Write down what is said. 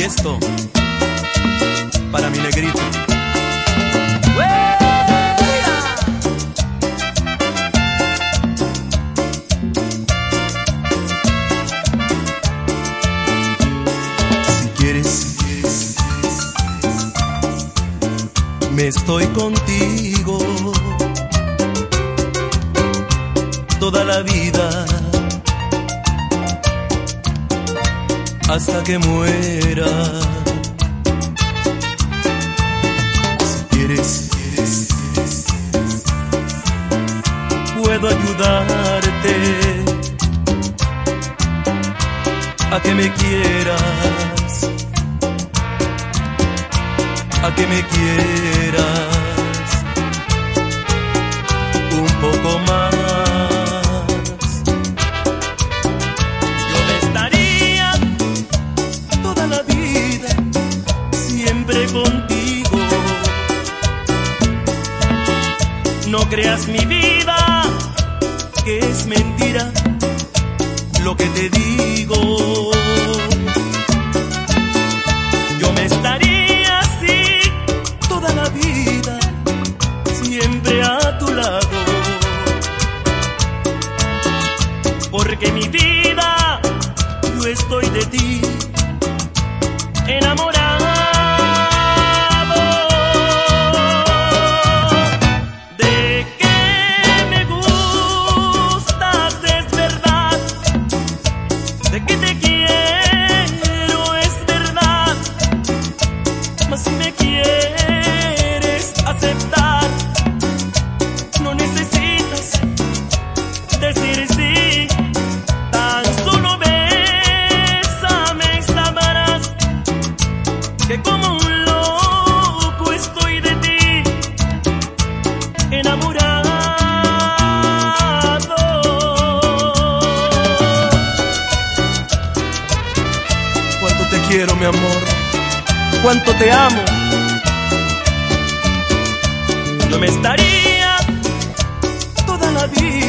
esto para mi negrito. Si quieres, me estoy contigo toda la vida, hasta que muera. Si quieres, puedo ayudarte a que me quieras, a que me quieras un poco más. Contigo, no creas mi vida, que es mentira lo que te digo. Yo me estaría así toda la vida, siempre a tu lado, porque mi vida, yo estoy de ti enamorado. Si me quieres aceptar, no necesitas decir sí, tan solo bésame y sabrás que como un loco estoy de ti enamorado. Cuánto te quiero, mi amor, cuánto te amo. No me estaría toda la vida